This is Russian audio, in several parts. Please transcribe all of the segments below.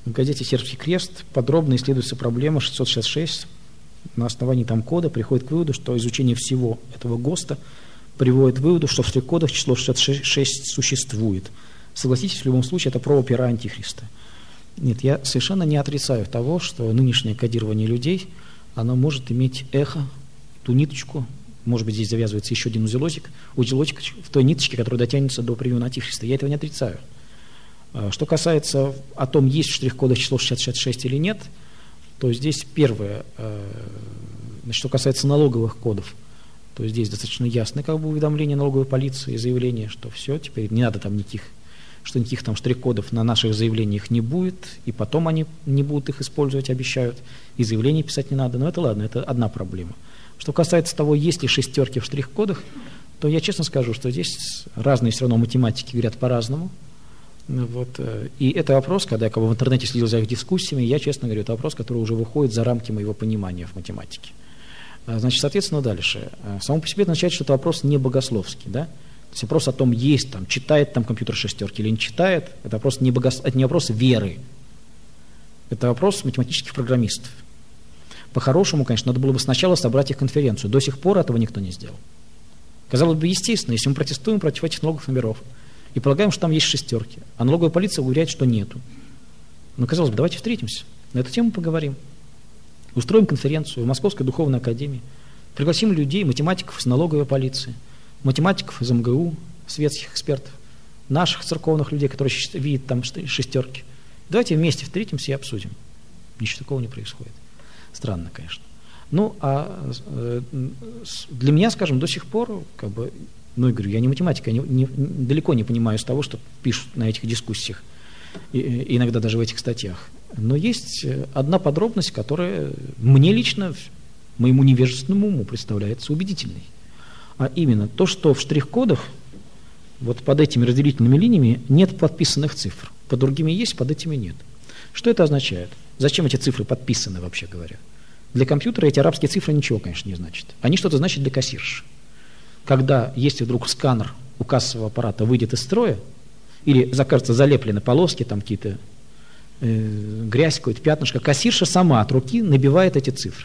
В газете «Сербский крест» подробно исследуется проблема 666. На основании там кода приходит к выводу, что изучение всего этого ГОСТа приводит к выводу, что в штрих-кодах число 66 существует. Согласитесь, в любом случае, это проба пера Антихриста. Нет, я совершенно не отрицаю того, что нынешнее кодирование людей, оно может иметь эхо, ту ниточку, может быть, здесь завязывается еще один узелочек в той ниточке, которая дотянется до времен Антихриста. Я этого не отрицаю. Что касается о том, есть в штрих-кодах число 666 или нет, то здесь первое, что касается налоговых кодов, то здесь достаточно ясно уведомление налоговой полиции, заявление, что все, теперь не надо там никаких там штрих-кодов на наших заявлениях не будет, и потом они не будут их использовать, обещают, и заявление писать не надо. Но это ладно, это одна проблема. Что касается того, есть ли шестерки в штрих-кодах, то я честно скажу, что здесь разные все равно математики говорят по-разному. Вот. И это вопрос, когда я в интернете следил за их дискуссиями, я, честно говорю, это вопрос, который уже выходит за рамки моего понимания в математике. Значит, соответственно, дальше. Само по себе это означает, что это вопрос не богословский, да? То есть вопрос о том, есть там, читает там компьютер шестерки или не читает, это вопрос это не вопрос веры, это вопрос математических программистов. По-хорошему, конечно, надо было бы сначала собрать их конференцию. До сих пор этого никто не сделал. Казалось бы, естественно, если мы протестуем против этих налоговых номеров и полагаем, что там есть шестерки, а налоговая полиция уверяет, что нету. Но, казалось бы, давайте встретимся, на эту тему поговорим. Устроим конференцию в Московской духовной академии, пригласим людей, математиков из налоговой полиции, математиков из МГУ, светских экспертов, наших церковных людей, которые видят там шестерки. Давайте вместе встретимся и обсудим. Ничего такого не происходит. Странно, конечно. Ну, а для меня, скажем, до сих пор, я говорю, я не математик, я далеко не понимаю из того, что пишут на этих дискуссиях, и иногда даже в этих статьях. Но есть одна подробность, которая мне лично, моему невежественному уму представляется убедительной. А именно то, что в штрих-кодах, вот под этими разделительными линиями, нет подписанных цифр. Под другими есть, под этими нет. Что это означает? Зачем эти цифры подписаны, вообще говоря? Для компьютера эти арабские цифры ничего, конечно, не значат. Они что-то значат для кассирши. Когда, если вдруг сканер у кассового аппарата выйдет из строя, или закажется залеплены полоски, там какие-то грязь, какое-то пятнышко, кассирша сама от руки набивает эти цифры.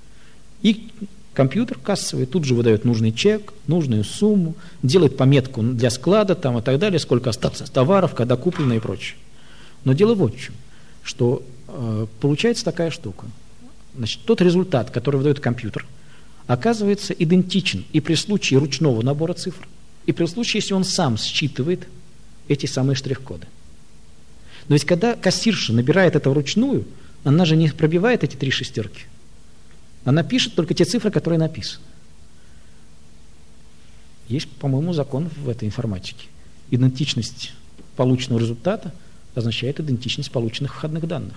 И компьютер кассовый тут же выдает нужный чек, нужную сумму, делает пометку для склада там, и так далее, сколько осталось товаров, когда куплено и прочее. Но дело вот в чем, что получается такая штука. Значит, тот результат, который выдает компьютер, оказывается идентичен и при случае ручного набора цифр, и при случае, если он сам считывает эти самые штрих-коды. Но ведь когда кассирша набирает это вручную, она же не пробивает эти 3 шестерки. Она пишет только те цифры, которые написаны. Есть, по-моему, закон в этой информатике. Идентичность полученного результата означает идентичность полученных входных данных.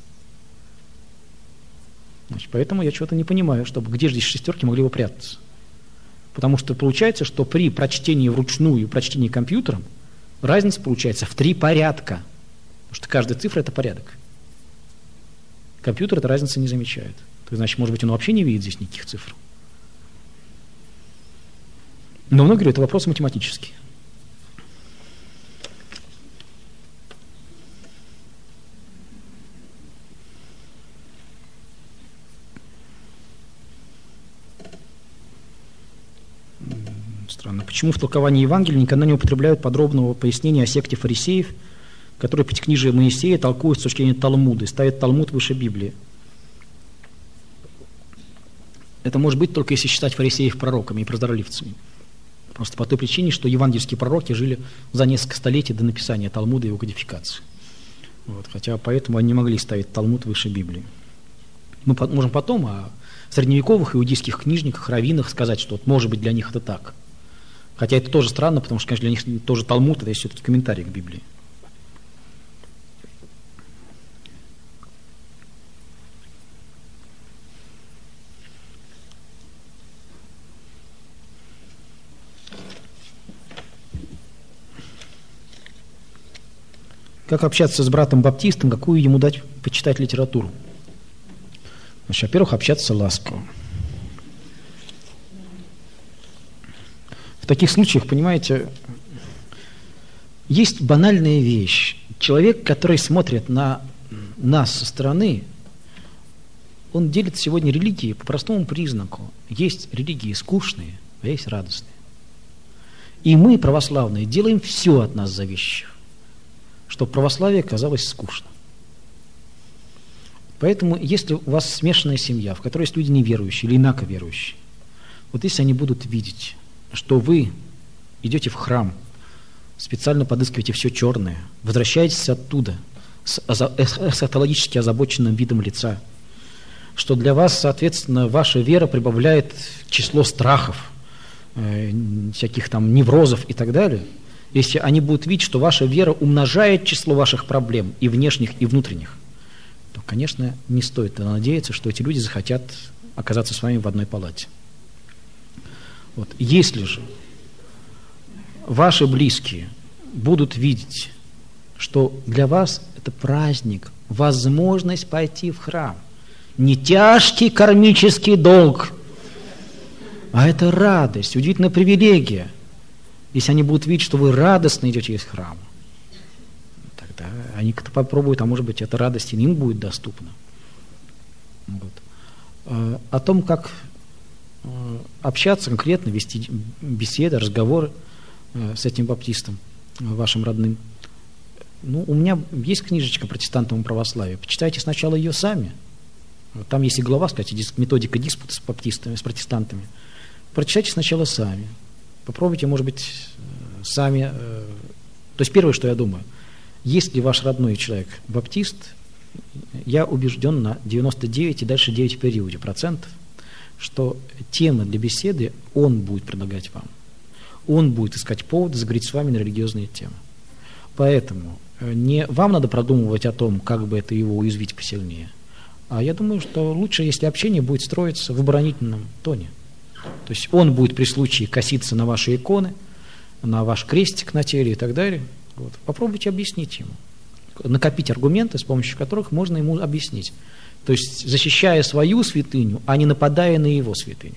Значит, поэтому я чего-то не понимаю, где же здесь шестерки могли бы прятаться. Потому что получается, что при прочтении вручную и прочтении компьютером разница получается в 3 порядка. Потому что каждая цифра – это порядок. Компьютер этой разницы не замечает. Значит, может быть, он вообще не видит здесь никаких цифр. Но многие говорят, это вопрос математический. Странно. Почему в толковании Евангелия никогда не употребляют подробного пояснения о секте фарисеев, которые пятикнижие Моисея толкуют с точки зрения Талмуда и ставят Талмуд выше Библии? Это может быть только если считать фарисеев пророками и прозорливцами. Просто по той причине, что евангельские пророки жили за несколько столетий до написания Талмуда и его кодификации. Вот. Хотя поэтому они не могли ставить Талмуд выше Библии. Мы можем потом о средневековых иудейских книжниках, раввинах сказать, что может быть для них это так. Хотя это тоже странно, потому что, конечно, для них тоже Талмуд, это все-таки комментарий к Библии. Как общаться с братом баптистом, какую ему дать почитать литературу? Значит, во-первых, общаться ласково. В таких случаях, понимаете, есть банальная вещь. Человек, который смотрит на нас со стороны, он делит сегодня религии по простому признаку. Есть религии скучные, а есть радостные. И мы, православные, делаем все от нас зависящее, чтобы православие казалось скучным. Поэтому, если у вас смешанная семья, в которой есть люди неверующие или инаковерующие, вот если они будут видеть, что вы идете в храм, специально подыскиваете все черное, возвращаетесь оттуда с эсхатологически озабоченным видом лица, что для вас, соответственно, ваша вера прибавляет число страхов, всяких там неврозов и так далее, если они будут видеть, что ваша вера умножает число ваших проблем и внешних, и внутренних, то, конечно, не стоит надеяться, что эти люди захотят оказаться с вами в одной палате. Вот. Если же ваши близкие будут видеть, что для вас это праздник, возможность пойти в храм, не тяжкий кармический долг, а это радость, удивительная привилегия. Если они будут видеть, что вы радостно идете из храма, тогда они как-то попробуют, а может быть, эта радость и им будет доступна. Вот. О том, как общаться конкретно, вести беседы, разговоры с этим баптистом, вашим родным. Ну, у меня есть книжечка «Протестантам и православию». Почитайте сначала ее сами. Там есть и глава, кстати, методика диспута с баптистами, с протестантами. Прочитайте сначала сами. Попробуйте, может быть, сами. То есть первое, что я думаю, если ваш родной человек баптист, я убежден на 99 и дальше 9 периоде процентов, что темы для беседы он будет предлагать вам. Он будет искать повод заговорить с вами на религиозные темы. Поэтому не вам надо продумывать о том, как бы это его уязвить посильнее, а я думаю, что лучше, если общение будет строиться в оборонительном тоне. То есть он будет при случае коситься на ваши иконы, на ваш крестик на теле и так далее. Вот. Попробуйте объяснить ему, накопить аргументы, с помощью которых можно ему объяснить. То есть защищая свою святыню, а не нападая на его святыню.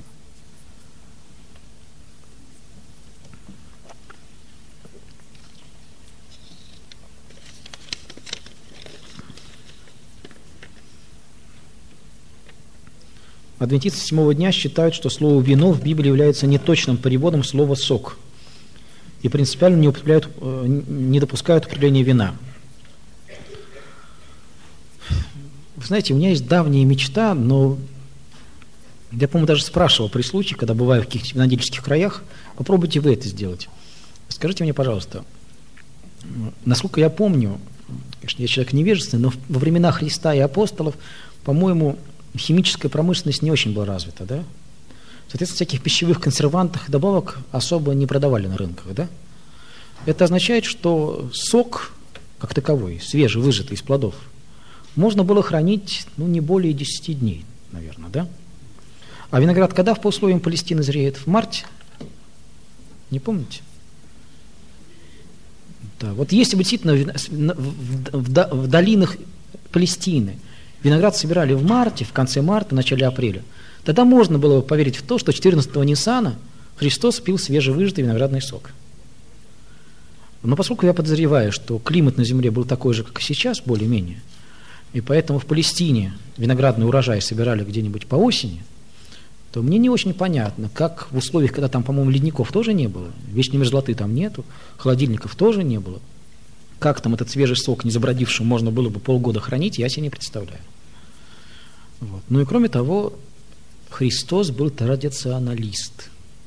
Адвентисты седьмого дня считают, что слово «вино» в Библии является неточным переводом слова «сок». И принципиально не допускают употребления вина. Вы знаете, у меня есть давняя мечта, но я, по-моему, даже спрашивал при случае, когда бываю в каких-то винодельческих краях, попробуйте вы это сделать. Скажите мне, пожалуйста, насколько я помню, конечно, я человек невежественный, но во времена Христа и апостолов, по-моему, химическая промышленность не очень была развита, да? Соответственно, всяких пищевых консервантов и добавок особо не продавали на рынках, да? Это означает, что сок, как таковой, свежий, выжатый из плодов, можно было хранить, не более 10 дней, наверное, да? А виноград когда по условиям Палестины зреет? В марте? Не помните? Да, вот если бы действительно в долинах Палестины виноград собирали в марте, в конце марта, в начале апреля, тогда можно было бы поверить в то, что 14-го Ниссана Христос пил свежевыжатый виноградный сок. Но поскольку я подозреваю, что климат на земле был такой же, как и сейчас, более-менее, и поэтому в Палестине виноградный урожай собирали где-нибудь по осени, то мне не очень понятно, как в условиях, когда там, по-моему, ледников тоже не было, вечной мерзлоты там нету, холодильников тоже не было, как там этот свежий сок, не забродивший, можно было бы полгода хранить, я себе не представляю. Вот. Ну и кроме того, Христос был традиционалист.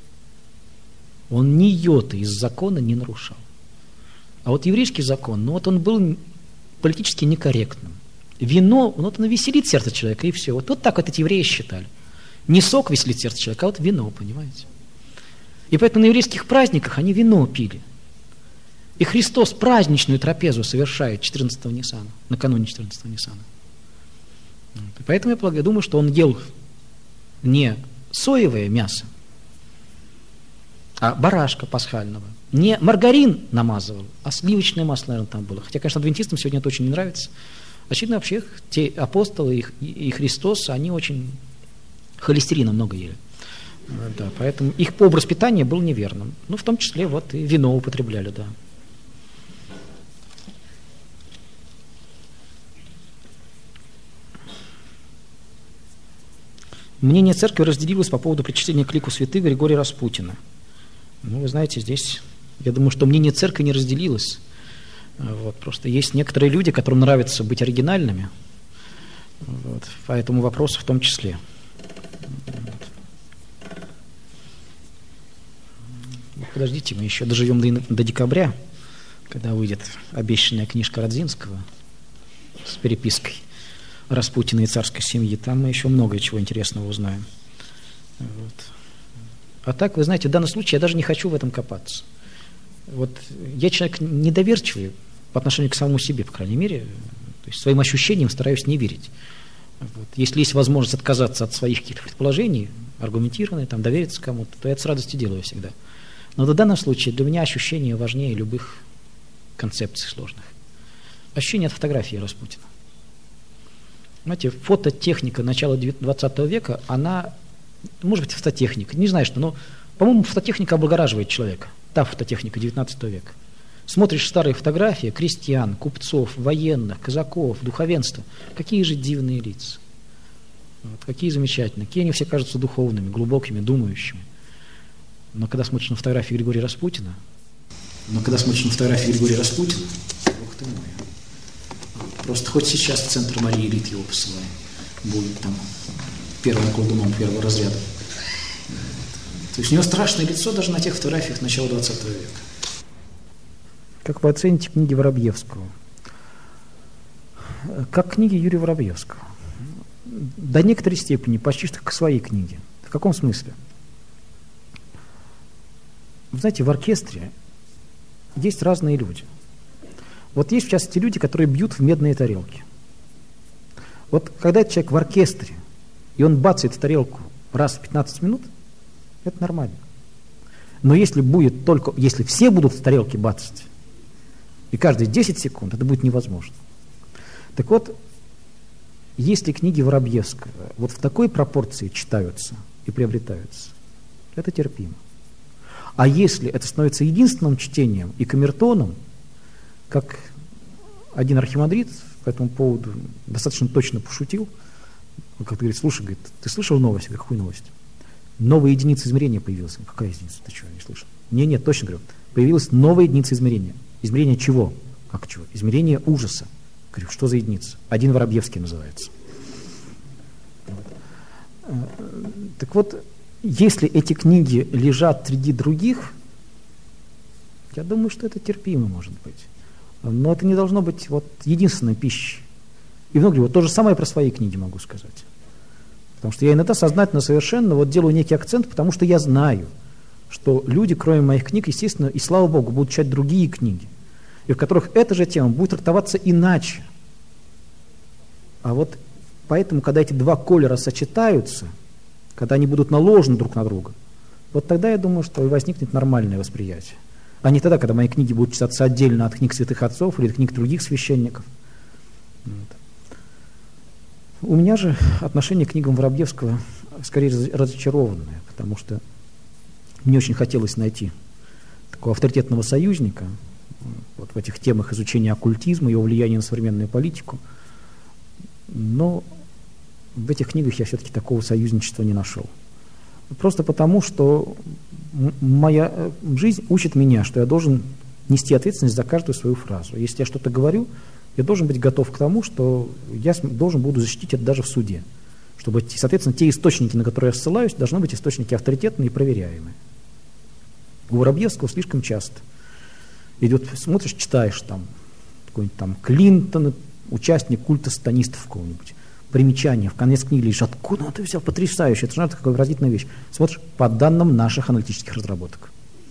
Он ни йоты из закона не нарушал. А вот еврейский закон, он был политически некорректным. Вино, оно веселит сердце человека, и все. Вот так вот эти евреи считали. Не сок веселит сердце человека, а вот вино, понимаете? И поэтому на еврейских праздниках они вино пили. И Христос праздничную трапезу совершает 14-го Ниссана, накануне 14-го Ниссана. И поэтому я думаю, что он ел не соевое мясо, а барашка пасхального. Не маргарин намазывал, а сливочное масло, наверное, там было. Хотя, конечно, адвентистам сегодня это очень не нравится. Очевидно, вообще те апостолы и Христос, они очень холестерина много ели. Да, поэтому их образ питания был неверным. В том числе и вино употребляли, да. Мнение церкви разделилось по поводу причисления к лику святых Григория Распутина. Ну, вы знаете, здесь, я думаю, что мнение церкви не разделилось. Вот, просто есть некоторые люди, которым нравится быть оригинальными, вот, по этому вопросу в том числе. Вот. Подождите, мы еще доживем до декабря, когда выйдет обещанная книжка Радзинского с перепиской Распутина и царской семьи. Там мы еще много чего интересного узнаем. Вот. А так, вы знаете, в данном случае я даже не хочу в этом копаться. Вот я человек недоверчивый по отношению к самому себе, по крайней мере, то есть своим ощущениям стараюсь не верить. Вот. Если есть возможность отказаться от своих каких-то предположений, аргументированные, там, довериться кому-то, то я это с радостью делаю всегда. Но в данном случае для меня ощущения важнее любых концепций сложных. Ощущение от фотографии Распутина. Знаете, фототехника начала 20 века, она, может быть, фототехника, не знаю что, но, по-моему, фототехника облагораживает человека. Та фототехника 19 века. Смотришь старые фотографии крестьян, купцов, военных, казаков, духовенства. Какие же дивные лица. Вот, какие замечательные. Какие они все кажутся духовными, глубокими, думающими. Но когда смотришь на фотографии Григория Распутина, бог ты мой. Просто хоть сейчас в центр Марии Элит его посылаем. Будет там первым колдуном первого разряда. То есть у него страшное лицо даже на тех фотографиях начала 20 века. Как вы оцените книги Воробьевского? Как книги Юрия Воробьевского? До некоторой степени, почти что к своей книге. В каком смысле? Вы знаете, в оркестре есть разные люди. Вот есть, в частности, люди, которые бьют в медные тарелки. Вот когда этот человек в оркестре, и он бацает в тарелку раз в 15 минут, это нормально. Но если все будут в тарелке бацать, и каждые 10 секунд, это будет невозможно. Так вот, если книги Воробьевского вот в такой пропорции читаются и приобретаются, это терпимо. А если это становится единственным чтением и камертоном, как один архимандрит по этому поводу достаточно точно пошутил, он как-то говорит: слушай, говорит, ты слышал новость? Я говорю: какую новость? Новая единица измерения появилась. Какая единица? Ты что, не слышал? Нет, точно говорю. Появилась новая единица измерения. Измерение чего? Как чего? Измерение ужаса. Говорю: что за единица? Один Воробьевский называется. Вот. Так вот, если эти книги лежат среди других, я думаю, что это терпимо может быть. Но это не должно быть вот единственной пищей. И внутри вот то же самое про свои книги могу сказать. Потому что я иногда сознательно совершенно вот делаю некий акцент, потому что я знаю, что люди, кроме моих книг, естественно, и слава Богу, будут читать другие книги, и в которых эта же тема будет трактоваться иначе. А вот поэтому, когда эти два колера сочетаются, когда они будут наложены друг на друга, вот тогда я думаю, что и возникнет нормальное восприятие. А не тогда, когда мои книги будут читаться отдельно от книг святых отцов или от книг других священников. Вот. У меня же отношение к книгам Воробьевского скорее разочарованное, потому что мне очень хотелось найти такого авторитетного союзника вот в этих темах изучения оккультизма, его влияния на современную политику. Но в этих книгах я все-таки такого союзничества не нашел. Просто потому, что моя жизнь учит меня, что я должен нести ответственность за каждую свою фразу. Если я что-то говорю, я должен быть готов к тому, что я должен буду защитить это даже в суде. Чтобы, соответственно, те источники, на которые я ссылаюсь, должны быть источники авторитетные и проверяемые. У Воробьевского слишком часто идет, смотришь, читаешь там какой-нибудь там Клинтон, участник культа сатанистов какого-нибудь. Примечание, в конец книги лишь откуда ты взял, потрясающе, это же такая выразительная вещь. Смотришь, по данным наших аналитических разработок.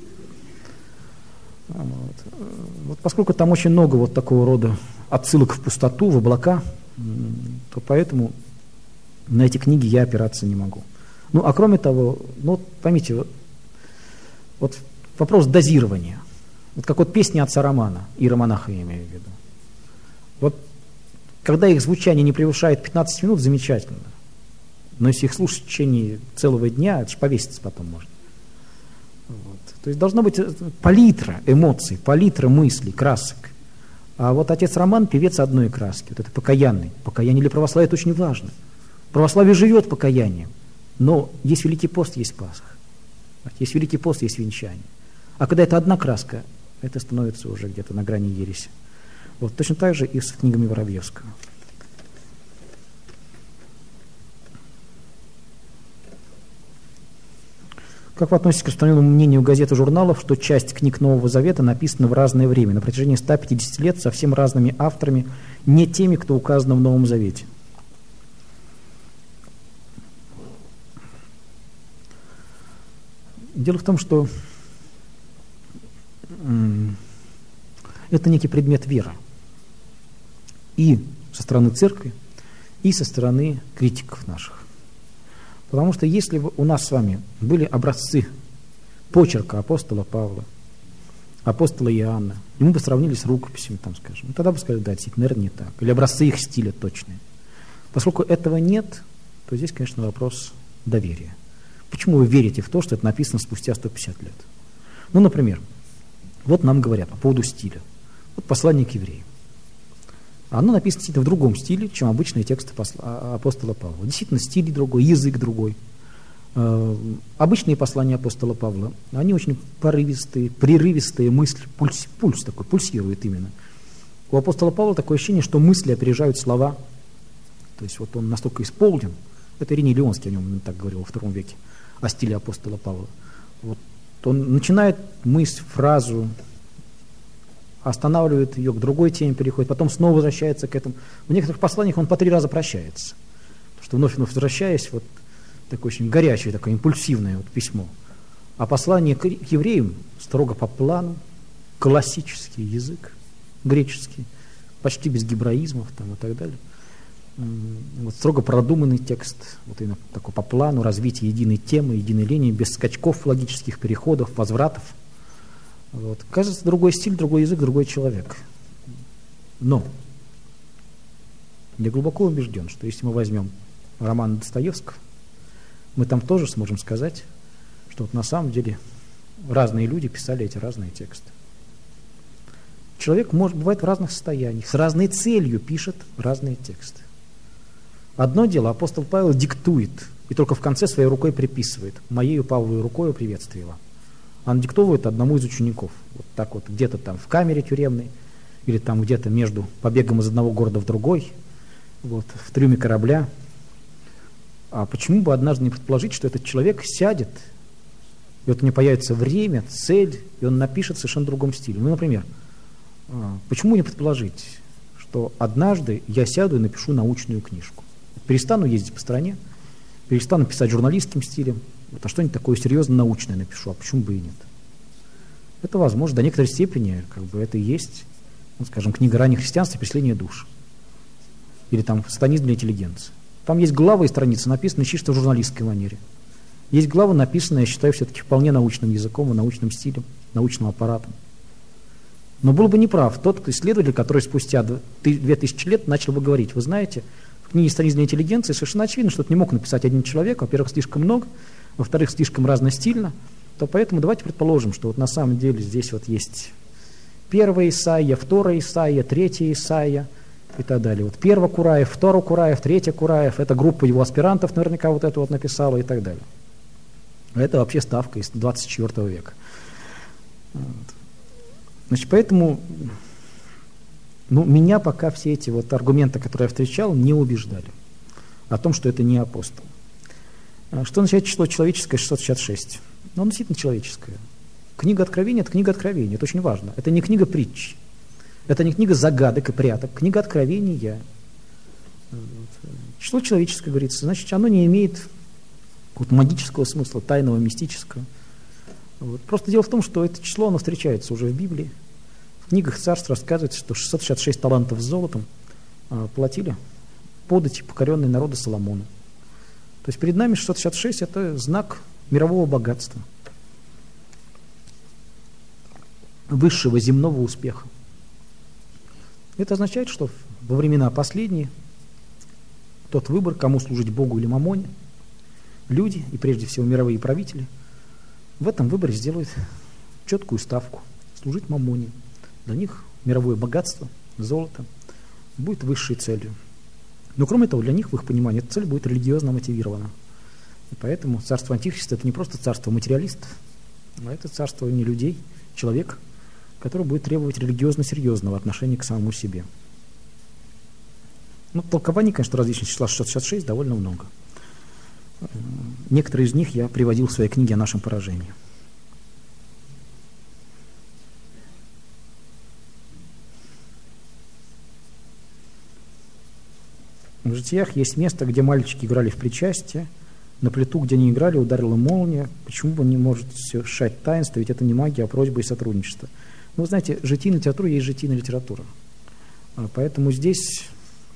Вот поскольку там очень много вот такого рода отсылок в пустоту, в облака, то поэтому на эти книги я опираться не могу. Ну, а кроме того, ну, поймите, вот вопрос дозирования. Вот как вот песни отца Романа, иеромонаха я имею в виду. Вот когда их звучание не превышает 15 минут, замечательно. Но если их слушать в течение целого дня, это же повеситься потом можно. Вот. То есть должна быть палитра эмоций, палитра мыслей, красок. А вот отец Роман — певец одной краски. Вот это покаянный. Покаяние для православия — это очень важно. Православие живет покаянием. Но есть Великий пост, есть Пасха. Есть Великий пост, есть венчание. А когда это одна краска, это становится уже где-то на грани ереси. Вот точно так же и с книгами Воробьевского. Как вы относитесь к распространенному мнению газет и журналов, что часть книг Нового Завета написана в разное время, на протяжении 150 лет, совсем разными авторами, не теми, кто указано в Новом Завете? Дело в том, что это некий предмет веры. И со стороны церкви, и со стороны критиков наших. Потому что если бы у нас с вами были образцы почерка апостола Павла, апостола Иоанна, и мы бы сравнили с рукописями, там, скажем, тогда бы сказали, да, действительно, наверное, не так. Или образцы их стиля точные. Поскольку этого нет, то здесь, конечно, вопрос доверия. Почему вы верите в то, что это написано спустя 150 лет? Ну, например, вот нам говорят по поводу стиля. Вот послание к евреям. Оно написано действительно в другом стиле, чем обычные тексты апостола Павла. Действительно, стиль другой, язык другой. Обычные послания апостола Павла, они очень порывистые, прерывистые, мысли, пульс такой, пульсирует именно. У апостола Павла такое ощущение, что мысли опережают слова. То есть вот он настолько исполнен, это Ириней Леонский о нем так говорил во II веке, о стиле апостола Павла. Вот он начинает мысль, фразу, останавливает ее, к другой теме переходит, потом снова возвращается к этому. В некоторых посланиях он по 3 раза прощается. Потому что вновь возвращаясь, вот такое очень горячее, такое импульсивное вот письмо. А послание к евреям строго по плану, классический язык, греческий, почти без гебраизмов там, и так далее. Вот строго продуманный текст, вот именно такой по плану, развитие единой темы, единой линии, без скачков логических переходов, возвратов. Вот. Кажется, другой стиль, другой язык, другой человек. Но я глубоко убежден, что если мы возьмем роман Достоевского, мы там тоже сможем сказать, что вот на самом деле разные люди писали эти разные тексты. Человек бывает в разных состояниях, с разной целью пишет разные тексты. Одно дело, апостол Павел диктует, и только в конце своей рукой приписывает. «Моею Павловой рукою приветствие вам». Он диктовывает одному из учеников. Вот так вот, где-то там в камере тюремной, или там где-то между побегом из одного города в другой, вот, в трюме корабля. А почему бы однажды не предположить, что этот человек сядет, и вот у него появится время, цель, и он напишет в совершенно другом стиле. Ну, например, почему не предположить, что однажды я сяду и напишу научную книжку? Перестану ездить по стране, перестану писать журналистским стилем, вот, а что-нибудь такое серьезно научное напишу, а почему бы и нет? Это возможно, до некоторой степени, как бы это и есть, ну, скажем, книга раннего христианства «Преследование душ». Или там «Сатанизм для интеллигенции». Там есть главы и страницы, написанные чисто в журналистской манере. Есть главы, написанные, я считаю, все-таки вполне научным языком и научным стилем, научным аппаратом. Но был бы неправ тот исследователь, который спустя 2000 лет начал бы говорить: вы знаете, в книге «Сатанизм для интеллигенции» совершенно очевидно, что это не мог написать один человек, во-первых, слишком много, во-вторых, слишком разностильно, то поэтому давайте предположим, что вот на самом деле здесь вот есть 1 Исаия, 2 Исаия, 3 Исаия и так далее. Вот 1 Кураев, 2 Кураев, 3 Кураев, это группа его аспирантов наверняка вот это вот написала и так далее. Это вообще ставка из 24 века. Вот. Значит, поэтому меня пока все эти вот аргументы, которые я встречал, не убеждали о том, что это не апостол. Что означает число человеческое 666? Ну, оно действительно человеческое. Книга Откровения – это книга Откровения, это очень важно. Это не книга притч, это не книга загадок и пряток, книга Откровения. Число человеческое, говорится, значит, оно не имеет магического смысла, тайного, мистического. Вот. Просто дело в том, что это число, оно встречается уже в Библии. В книгах царств рассказывается, что 666 талантов с золотом платили подати покоренные народы Соломону. То есть перед нами 666 – это знак мирового богатства, высшего земного успеха. Это означает, что во времена последние тот выбор, кому служить Богу или мамоне, люди, и прежде всего мировые правители, в этом выборе сделают четкую ставку – служить мамоне. Для них мировое богатство, золото будет высшей целью. Но кроме того, для них, в их понимании, эта цель будет религиозно мотивирована. И поэтому царство Антихриста – это не просто царство материалистов, а это царство не людей, человек, который будет требовать религиозно-серьезного отношения к самому себе. Ну, толкований, конечно, различных числа 666 довольно много. Некоторые из них я приводил в своей книге о нашем поражении. В житиях есть место, где мальчики играли в причастие, на плиту, где они играли, ударила молния. Почему вы не можете совершать таинство? Ведь это не магия, а просьба и сотрудничество. Ну, вы знаете, житийная литература есть житийная литература. Поэтому здесь,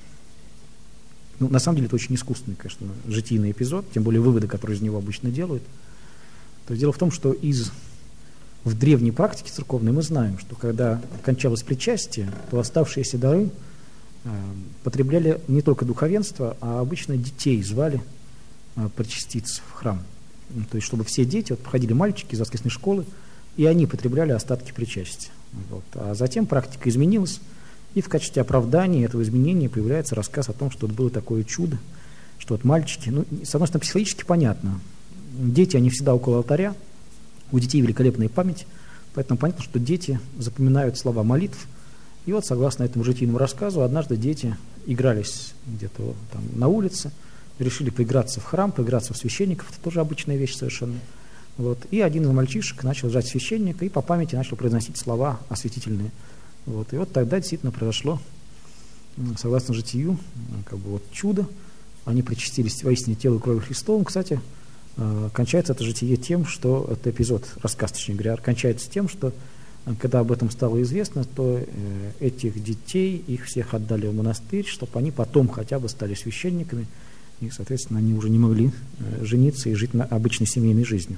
ну, на самом деле, это очень искусственный, конечно, житийный эпизод, тем более выводы, которые из него обычно делают. То есть дело в том, что в древней практике церковной мы знаем, что когда кончалось причастие, то оставшиеся дары потребляли не только духовенство, а обычно детей звали причаститься в храм. То есть, чтобы все дети, вот приходили мальчики из воскресной школы, и они потребляли остатки причастия. Вот. А затем практика изменилась, и в качестве оправдания этого изменения появляется рассказ о том, что вот было такое чудо, что вот мальчики, ну, с одной стороны, психологически понятно, дети, они всегда около алтаря, у детей великолепная память, поэтому понятно, что дети запоминают слова молитв. И вот, согласно этому житийному рассказу, однажды дети игрались где-то там на улице, решили поиграться в храм, поиграться в священников, это тоже обычная вещь совершенно. Вот. И один из мальчишек начал жать священника и по памяти начал произносить слова осветительные. Вот. И вот тогда действительно произошло, согласно житию, как бы вот чудо. Они причастились воистине телу и крови Христовым. Кстати, кончается это житие тем, что, это эпизод, рассказ, точнее говоря, кончается тем, что когда об этом стало известно, то этих детей, их всех отдали в монастырь, чтобы они потом хотя бы стали священниками, и, соответственно, они уже не могли жениться и жить обычной семейной жизнью.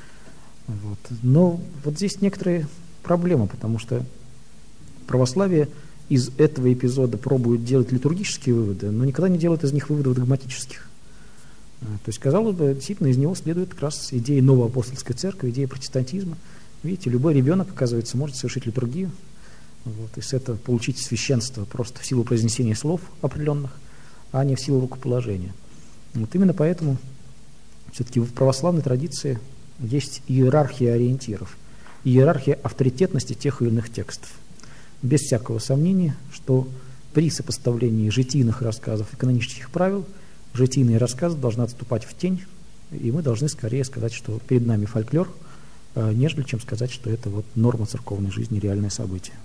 Вот. Но вот здесь некоторые проблемы, потому что православие из этого эпизода пробует делать литургические выводы, но никогда не делает из них выводов догматических. То есть, казалось бы, действительно из него следует как раз идея новой апостольской церкви, идея протестантизма. Видите, любой ребенок, оказывается, может совершить литургию, вот, и с этого получить священство просто в силу произнесения слов определенных, а не в силу рукоположения. Вот именно поэтому все-таки в православной традиции есть иерархия ориентиров, иерархия авторитетности тех или иных текстов. Без всякого сомнения, что при сопоставлении житийных рассказов и канонических правил житийные рассказы должны отступать в тень, и мы должны скорее сказать, что перед нами фольклор, нежели чем сказать, что это вот норма церковной жизни, реальное событие.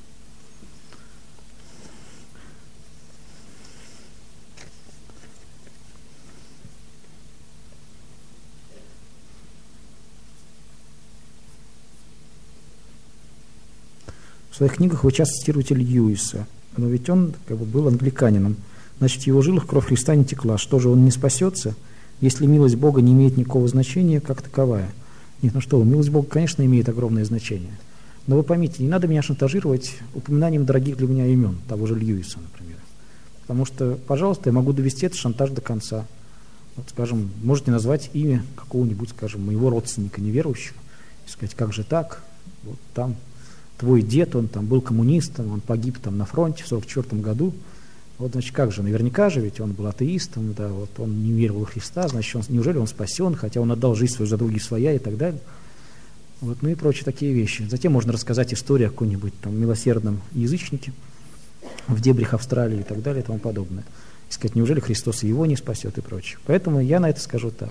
В своих книгах вы часто цитируете Льюиса, но ведь он как бы был англиканином, значит, в его жилах кровь Христа не текла. Что же, он не спасется, если милость Бога не имеет никакого значения, как таковая? Нет, ну что вы, милость Бога, конечно, имеет огромное значение. Но вы поймите, не надо меня шантажировать упоминанием дорогих для меня имен, того же Льюиса, например. Потому что, пожалуйста, я могу довести этот шантаж до конца. Вот, скажем, можете назвать имя какого-нибудь, скажем, моего родственника неверующего, и сказать, как же так, вот там твой дед, он там был коммунистом, он погиб там на фронте в 1944 году. Вот, значит, как же, наверняка же, ведь он был атеистом, да, вот он не верил в Христа, значит, неужели он спасен, хотя он отдал жизнь свою за другие своя и так далее. Вот, ну и прочие такие вещи. Затем можно рассказать историю о каком-нибудь там милосердном язычнике в дебрях Австралии и так далее и тому подобное. И сказать, неужели Христос и его не спасет и прочее. Поэтому я на это скажу так.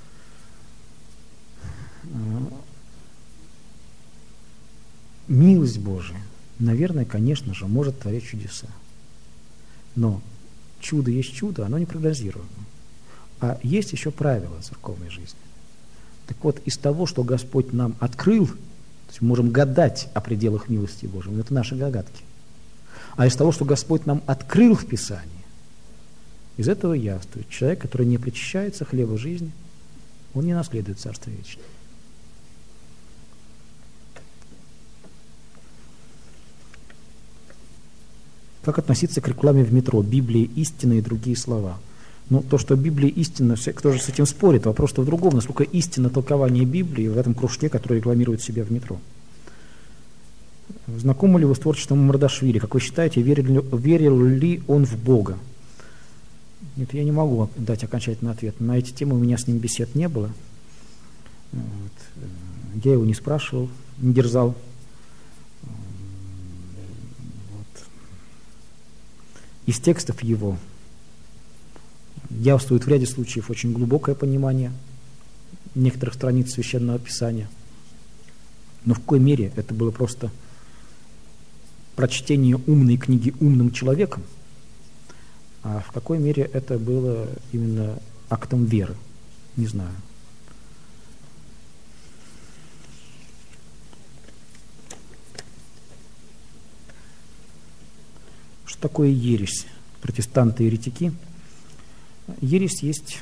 Милость Божия, наверное, конечно же, может творить чудеса. Но чудо есть чудо, оно непрогнозируемо. А есть еще правила церковной жизни. Так вот, из того, что Господь нам открыл, то есть мы можем гадать о пределах милости Божьей, но это наши догадки. А из того, что Господь нам открыл в Писании, из этого явствует, человек, который не причащается хлеба жизни, он не наследует Царство Вечное. Как относиться к рекламе в метро? Библия, истина и другие слова. Ну, то, что Библия истина, кто же с этим спорит? Вопрос-то в другом. Насколько истинно толкование Библии в этом кружке, который рекламирует себя в метро. Знакомы ли вы с творчеством Мамардашвили? Как вы считаете, верил ли он в Бога? Нет, я не могу дать окончательный ответ. На эти темы у меня с ним бесед не было. Вот. Я его не спрашивал, не дерзал. Вот. Из текстов его явствует в ряде случаев очень глубокое понимание некоторых страниц Священного Писания. Но в какой мере это было просто прочтение умной книги умным человеком, а в какой мере это было именно актом веры, не знаю. Что такое ересь? Протестанты и еретики. Ересь есть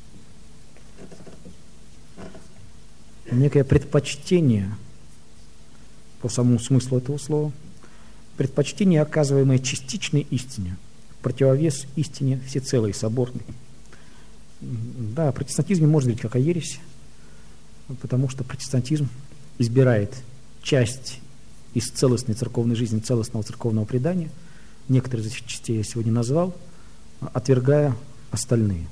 некое предпочтение, по самому смыслу этого слова, предпочтение, оказываемое частичной истине, в противовес истине всецелой, соборной. Да, о протестантизме можно говорить как о ереси, потому что протестантизм избирает часть из целостной церковной жизни, целостного церковного предания, некоторые из этих частей я сегодня назвал, отвергая остальные.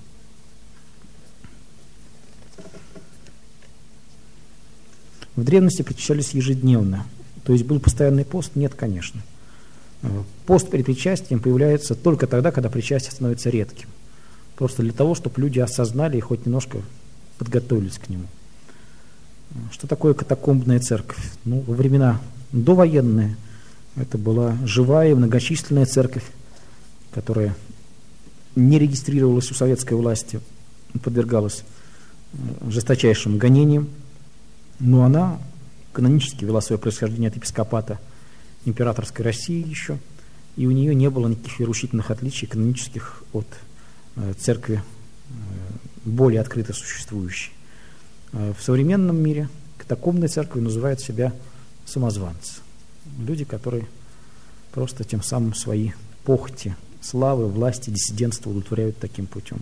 В древности причащались ежедневно, то есть был постоянный пост? Нет, конечно. Пост перед причастием появляется только тогда, когда причастие становится редким. Просто для того, чтобы люди осознали и хоть немножко подготовились к нему. Что такое катакомбная церковь? Ну, во времена довоенные это была живая и многочисленная церковь, которая не регистрировалась у советской власти, подвергалась жесточайшим гонениям, но она канонически вела свое происхождение от епископата императорской России еще, и у нее не было никаких вероучительных отличий канонических от церкви более открыто существующей. В современном мире катакомбной церковью называют себя самозванцы. Люди, которые просто тем самым свои похоти, славы, власти, диссидентства удовлетворяют таким путем.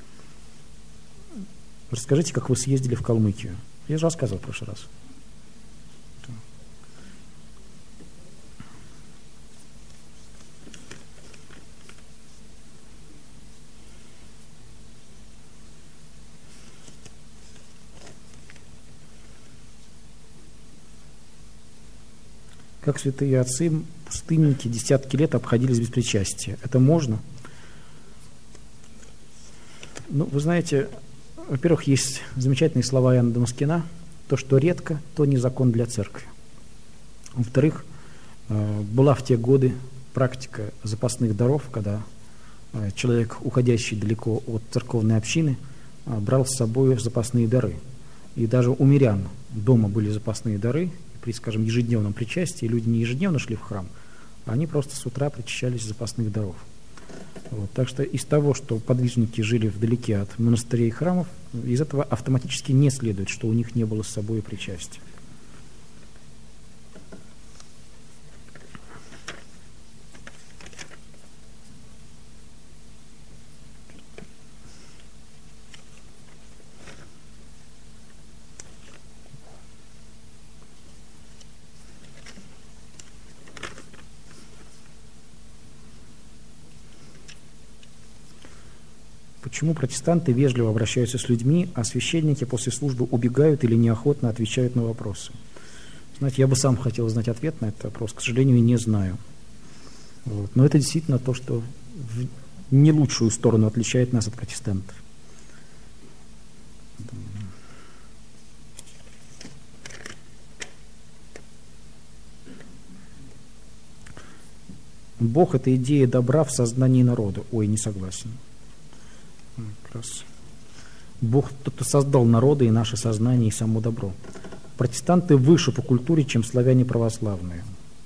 Расскажите, как вы съездили в Калмыкию. Я же рассказывал в прошлый раз. Как святые отцы, пустынники десятки лет обходились без причастия. Это можно? Ну, вы знаете, во-первых, есть замечательные слова Иоанна Дамаскина: то, что редко, то не закон для церкви. Во-вторых, была в те годы практика запасных даров, когда человек, уходящий далеко от церковной общины, брал с собой запасные дары. И даже у мирян дома были запасные дары. При, скажем, ежедневном причастии люди не ежедневно шли в храм, а они просто с утра причащались запасных даров. Вот. Так что из того, что подвижники жили вдалеке от монастырей и храмов, из этого автоматически не следует, что у них не было с собой причастия. Почему протестанты вежливо обращаются с людьми, а священники после службы убегают или неохотно отвечают на вопросы? Знаете, я бы сам хотел знать ответ на этот вопрос, к сожалению, не знаю. Вот. Но это действительно то, что в не лучшую сторону отличает нас от протестантов. Бог – это идея добра в сознании народа. Ой, не согласен. Как раз. Бог тот, кто создал народы и наше сознание, и само добро. Протестанты выше по культуре, чем славяне православные.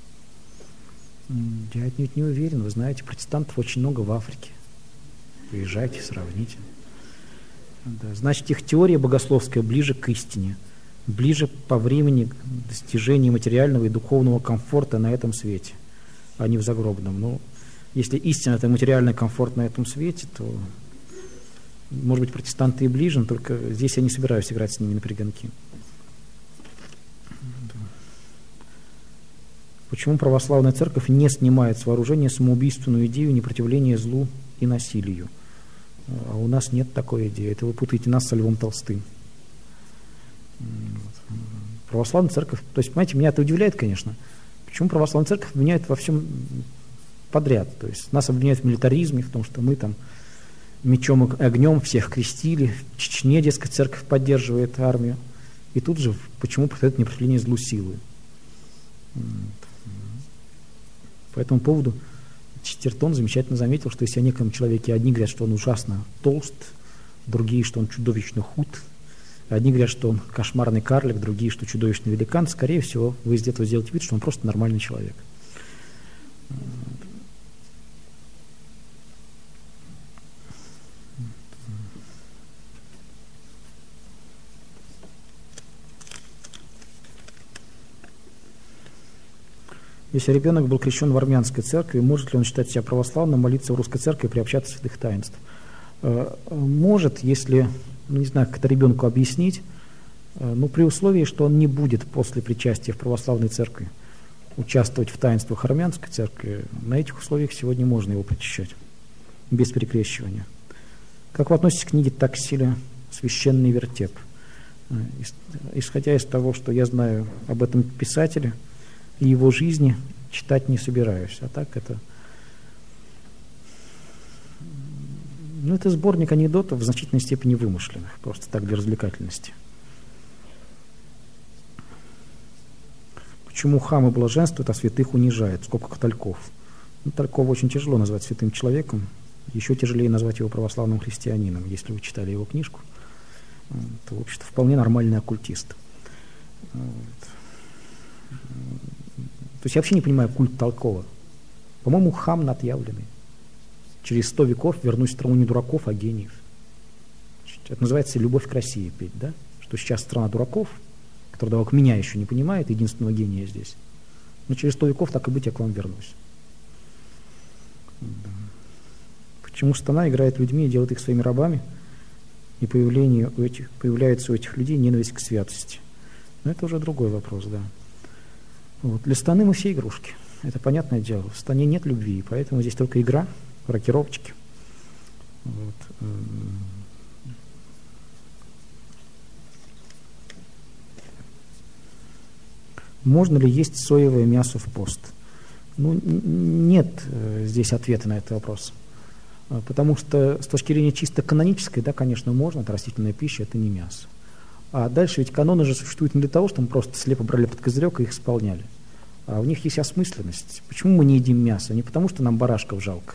Я отнюдь не уверен. Вы знаете, протестантов очень много в Африке. Приезжайте, сравните. Да, значит, их теория богословская ближе к истине, ближе по времени к достижению материального и духовного комфорта на этом свете, а не в загробном. Но если истина – это материальный комфорт на этом свете, то, может быть, протестанты и ближе, но только здесь я не собираюсь играть с ними на перегонки. Почему православная церковь не снимает с вооружения самоубийственную идею непротивления злу и насилию? А у нас нет такой идеи. Это вы путаете нас со Львом Толстым. Православная церковь, то есть, понимаете, меня это удивляет, конечно. Почему православная церковь обвиняет во всем подряд? То есть нас обвиняют в милитаризме, в том, что мы там мечом и огнем всех крестили, в Чечне, дескать, церковь поддерживает армию. И тут же почему происходит неопределение злу силы. По этому поводу Честертон замечательно заметил, что если о неком человеке одни говорят, что он ужасно толст, другие, что он чудовищно худ, одни говорят, что он кошмарный карлик, другие, что чудовищный великан, скорее всего, вы из этого сделаете вид, что он просто нормальный человек. Если ребенок был крещен в армянской церкви, может ли он считать себя православным, молиться в русской церкви и приобщаться святых таинств? Может, если, не знаю, как это ребенку объяснить, но при условии, что он не будет после причастия в православной церкви участвовать в таинствах армянской церкви, на этих условиях сегодня можно его причащать, без перекрещивания. Как вы относитесь к книге Таксиля «Священный вертеп»? Исходя из того, что я знаю об этом писателе и его жизни, читать не собираюсь. А так это... это сборник анекдотов в значительной степени вымышленных, просто так для развлекательности. Почему хамы блаженствуют, а святых унижают? Сколько Тальков? Талькова очень тяжело назвать святым человеком, еще тяжелее назвать его православным христианином. Если вы читали его книжку, то, в общем-то, вполне нормальный оккультист. То есть я вообще не понимаю культ Талькова. По-моему, хам отъявленный. Через 100 веков вернусь в страну не дураков, а гениев. Это называется «любовь к России» петь, да? Что сейчас страна дураков, который только меня еще не понимает, единственного гения здесь. Но через 100 веков, так и быть, я к вам вернусь. Почему сатана играет людьми и делает их своими рабами, и появляется у этих людей ненависть к святости? Но это уже другой вопрос, да. Вот. Для сатаны мы все игрушки. Это понятное дело. В сатане нет любви, поэтому здесь только игра, рокировочки. Вот. Можно ли есть соевое мясо в пост? Нет здесь ответа на этот вопрос. Потому что с точки зрения чисто канонической, да, конечно, можно, это растительная пища, это не мясо. А дальше ведь каноны же существуют не для того, чтобы мы просто слепо брали под козырек и их исполняли. А у них есть осмысленность. Почему мы не едим мясо? Не потому, что нам барашков жалко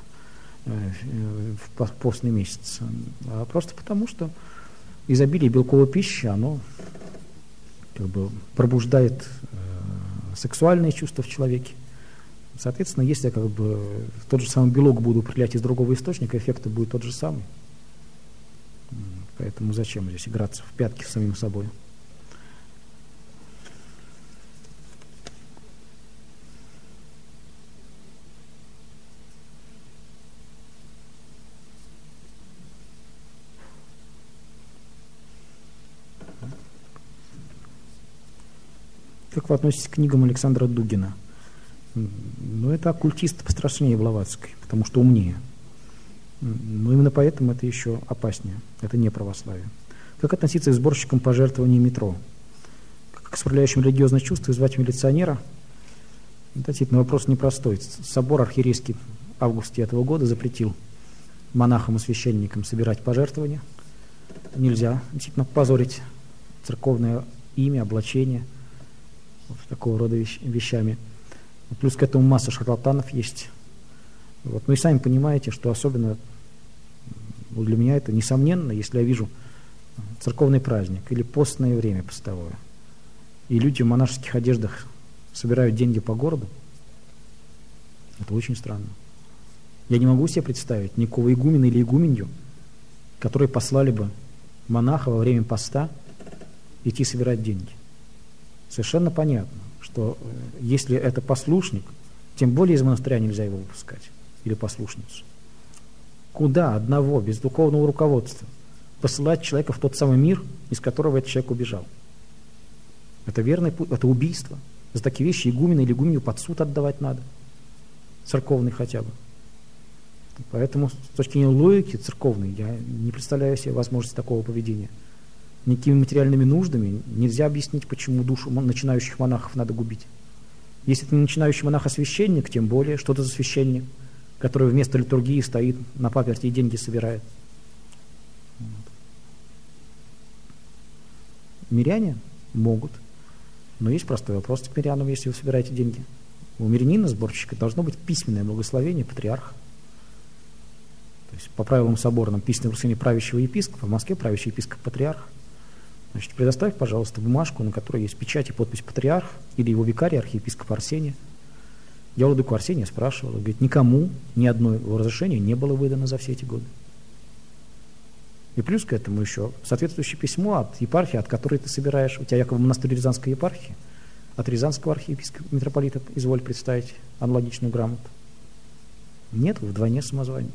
в постный месяц, а просто потому, что изобилие белковой пищи, оно как бы пробуждает сексуальные чувства в человеке. Соответственно, если как бы тот же самый белок буду употреблять из другого источника, эффект будет тот же самый. Поэтому зачем здесь играться в пятки с самим собой? Как вы относитесь к книгам Александра Дугина? Это оккультист пострашнее Блаватской, потому что умнее. Но именно поэтому это еще опаснее. Это не православие. Как относиться к сборщикам пожертвований метро? Как к справляющим религиозное чувство и звать милиционера? Это действительно вопрос непростой. Собор архиерейский в августе этого года запретил монахам и священникам собирать пожертвования. Нельзя действительно позорить церковное имя, облачение такого рода вещами. Плюс к этому масса шарлатанов есть. Вот. И сами понимаете, что особенно для меня это несомненно, если я вижу церковный праздник или постное время постовое, и люди в монашеских одеждах собирают деньги по городу, это очень странно. Я не могу себе представить никакого игумена или игуменью, которые послали бы монаха во время поста идти собирать деньги. Совершенно понятно, что если это послушник, тем более из монастыря нельзя его выпускать, или послушницу. Куда одного, без духовного руководства, посылать человека в тот самый мир, из которого этот человек убежал? Это верный путь, это убийство. За такие вещи игумена или игуменью под суд отдавать надо, церковный хотя бы. Поэтому с точки зрения логики церковной я не представляю себе возможности такого поведения. Никакими материальными нуждами нельзя объяснить, почему душу начинающих монахов надо губить. Если это не начинающий монах, а священник, тем более, что это за священник, который вместо литургии стоит на паперти и деньги собирает. Миряне могут, но есть простой вопрос к мирянам, если вы собираете деньги. У мирянина, сборщика, должно быть письменное благословение патриарха. То есть по правилам соборным письменное благословение правящего епископа, в Москве правящий епископ патриарх. Значит, предоставь, пожалуйста, бумажку, на которой есть печать и подпись патриарх или его викарий, архиепископ Арсения. Я владыку Арсения спрашивал, он говорит, никому ни одно его разрешение не было выдано за все эти годы. И плюс к этому еще соответствующее письмо от епархии, от которой ты собираешь, у тебя якобы монастырь Рязанской епархии, от Рязанского архиепископа митрополита, изволь представить аналогичную грамоту. Нет, вдвойне самозванец.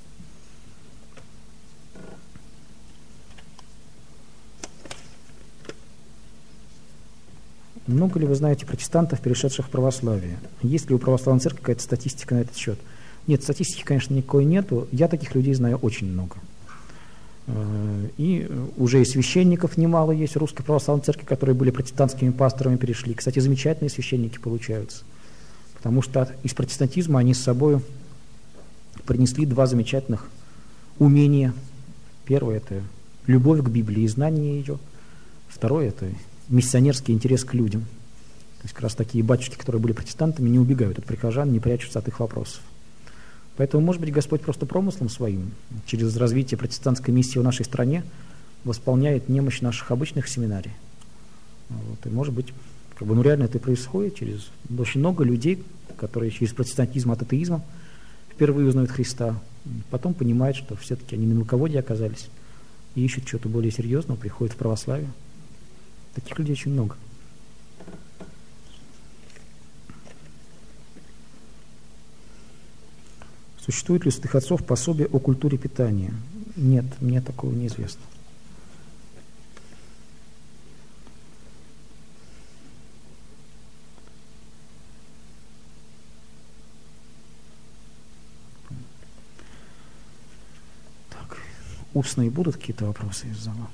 Много ли вы знаете протестантов, перешедших в православие? Есть ли у православной церкви какая-то статистика на этот счет? Нет, статистики, конечно, никакой нету. Я таких людей знаю очень много. И уже и священников немало есть в Русской Православной Церкви, которые были протестантскими пасторами, перешли. Кстати, замечательные священники получаются. Потому что из протестантизма они с собой принесли два замечательных умения. Первое – это любовь к Библии и знание ее. Второе – это миссионерский интерес к людям. То есть как раз такие батюшки, которые были протестантами, не убегают от прихожан, не прячутся от их вопросов. Поэтому, может быть, Господь просто промыслом своим, через развитие протестантской миссии в нашей стране, восполняет немощь наших обычных семинарий. Вот. И, может быть, реально это и происходит через очень много людей, которые через протестантизм от атеизма впервые узнают Христа, потом понимают, что все-таки они на мелководье оказались и ищут чего-то более серьезного, приходят в православие. Таких людей очень много. Существует ли у святых отцов пособие о культуре питания? Нет, мне такого неизвестно. Так, устные будут какие-то вопросы из зала?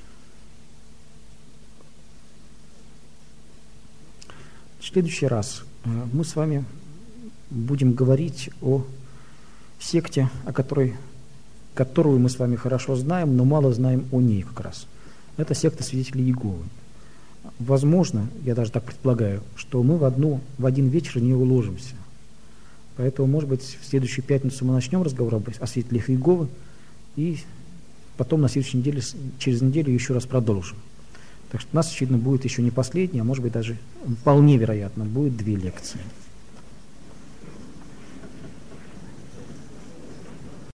В следующий раз мы с вами будем говорить о секте, которую мы с вами хорошо знаем, но мало знаем о ней как раз. Это секта свидетелей Иеговы. Возможно, я даже так предполагаю, что мы в один вечер в нее уложимся. Поэтому, может быть, в следующую пятницу мы начнем разговор о свидетелях Иеговы, и потом на следующей неделе, через неделю еще раз продолжим. Так что у нас, очевидно, будет еще не последняя, а может быть даже вполне вероятно, будет 2 лекции.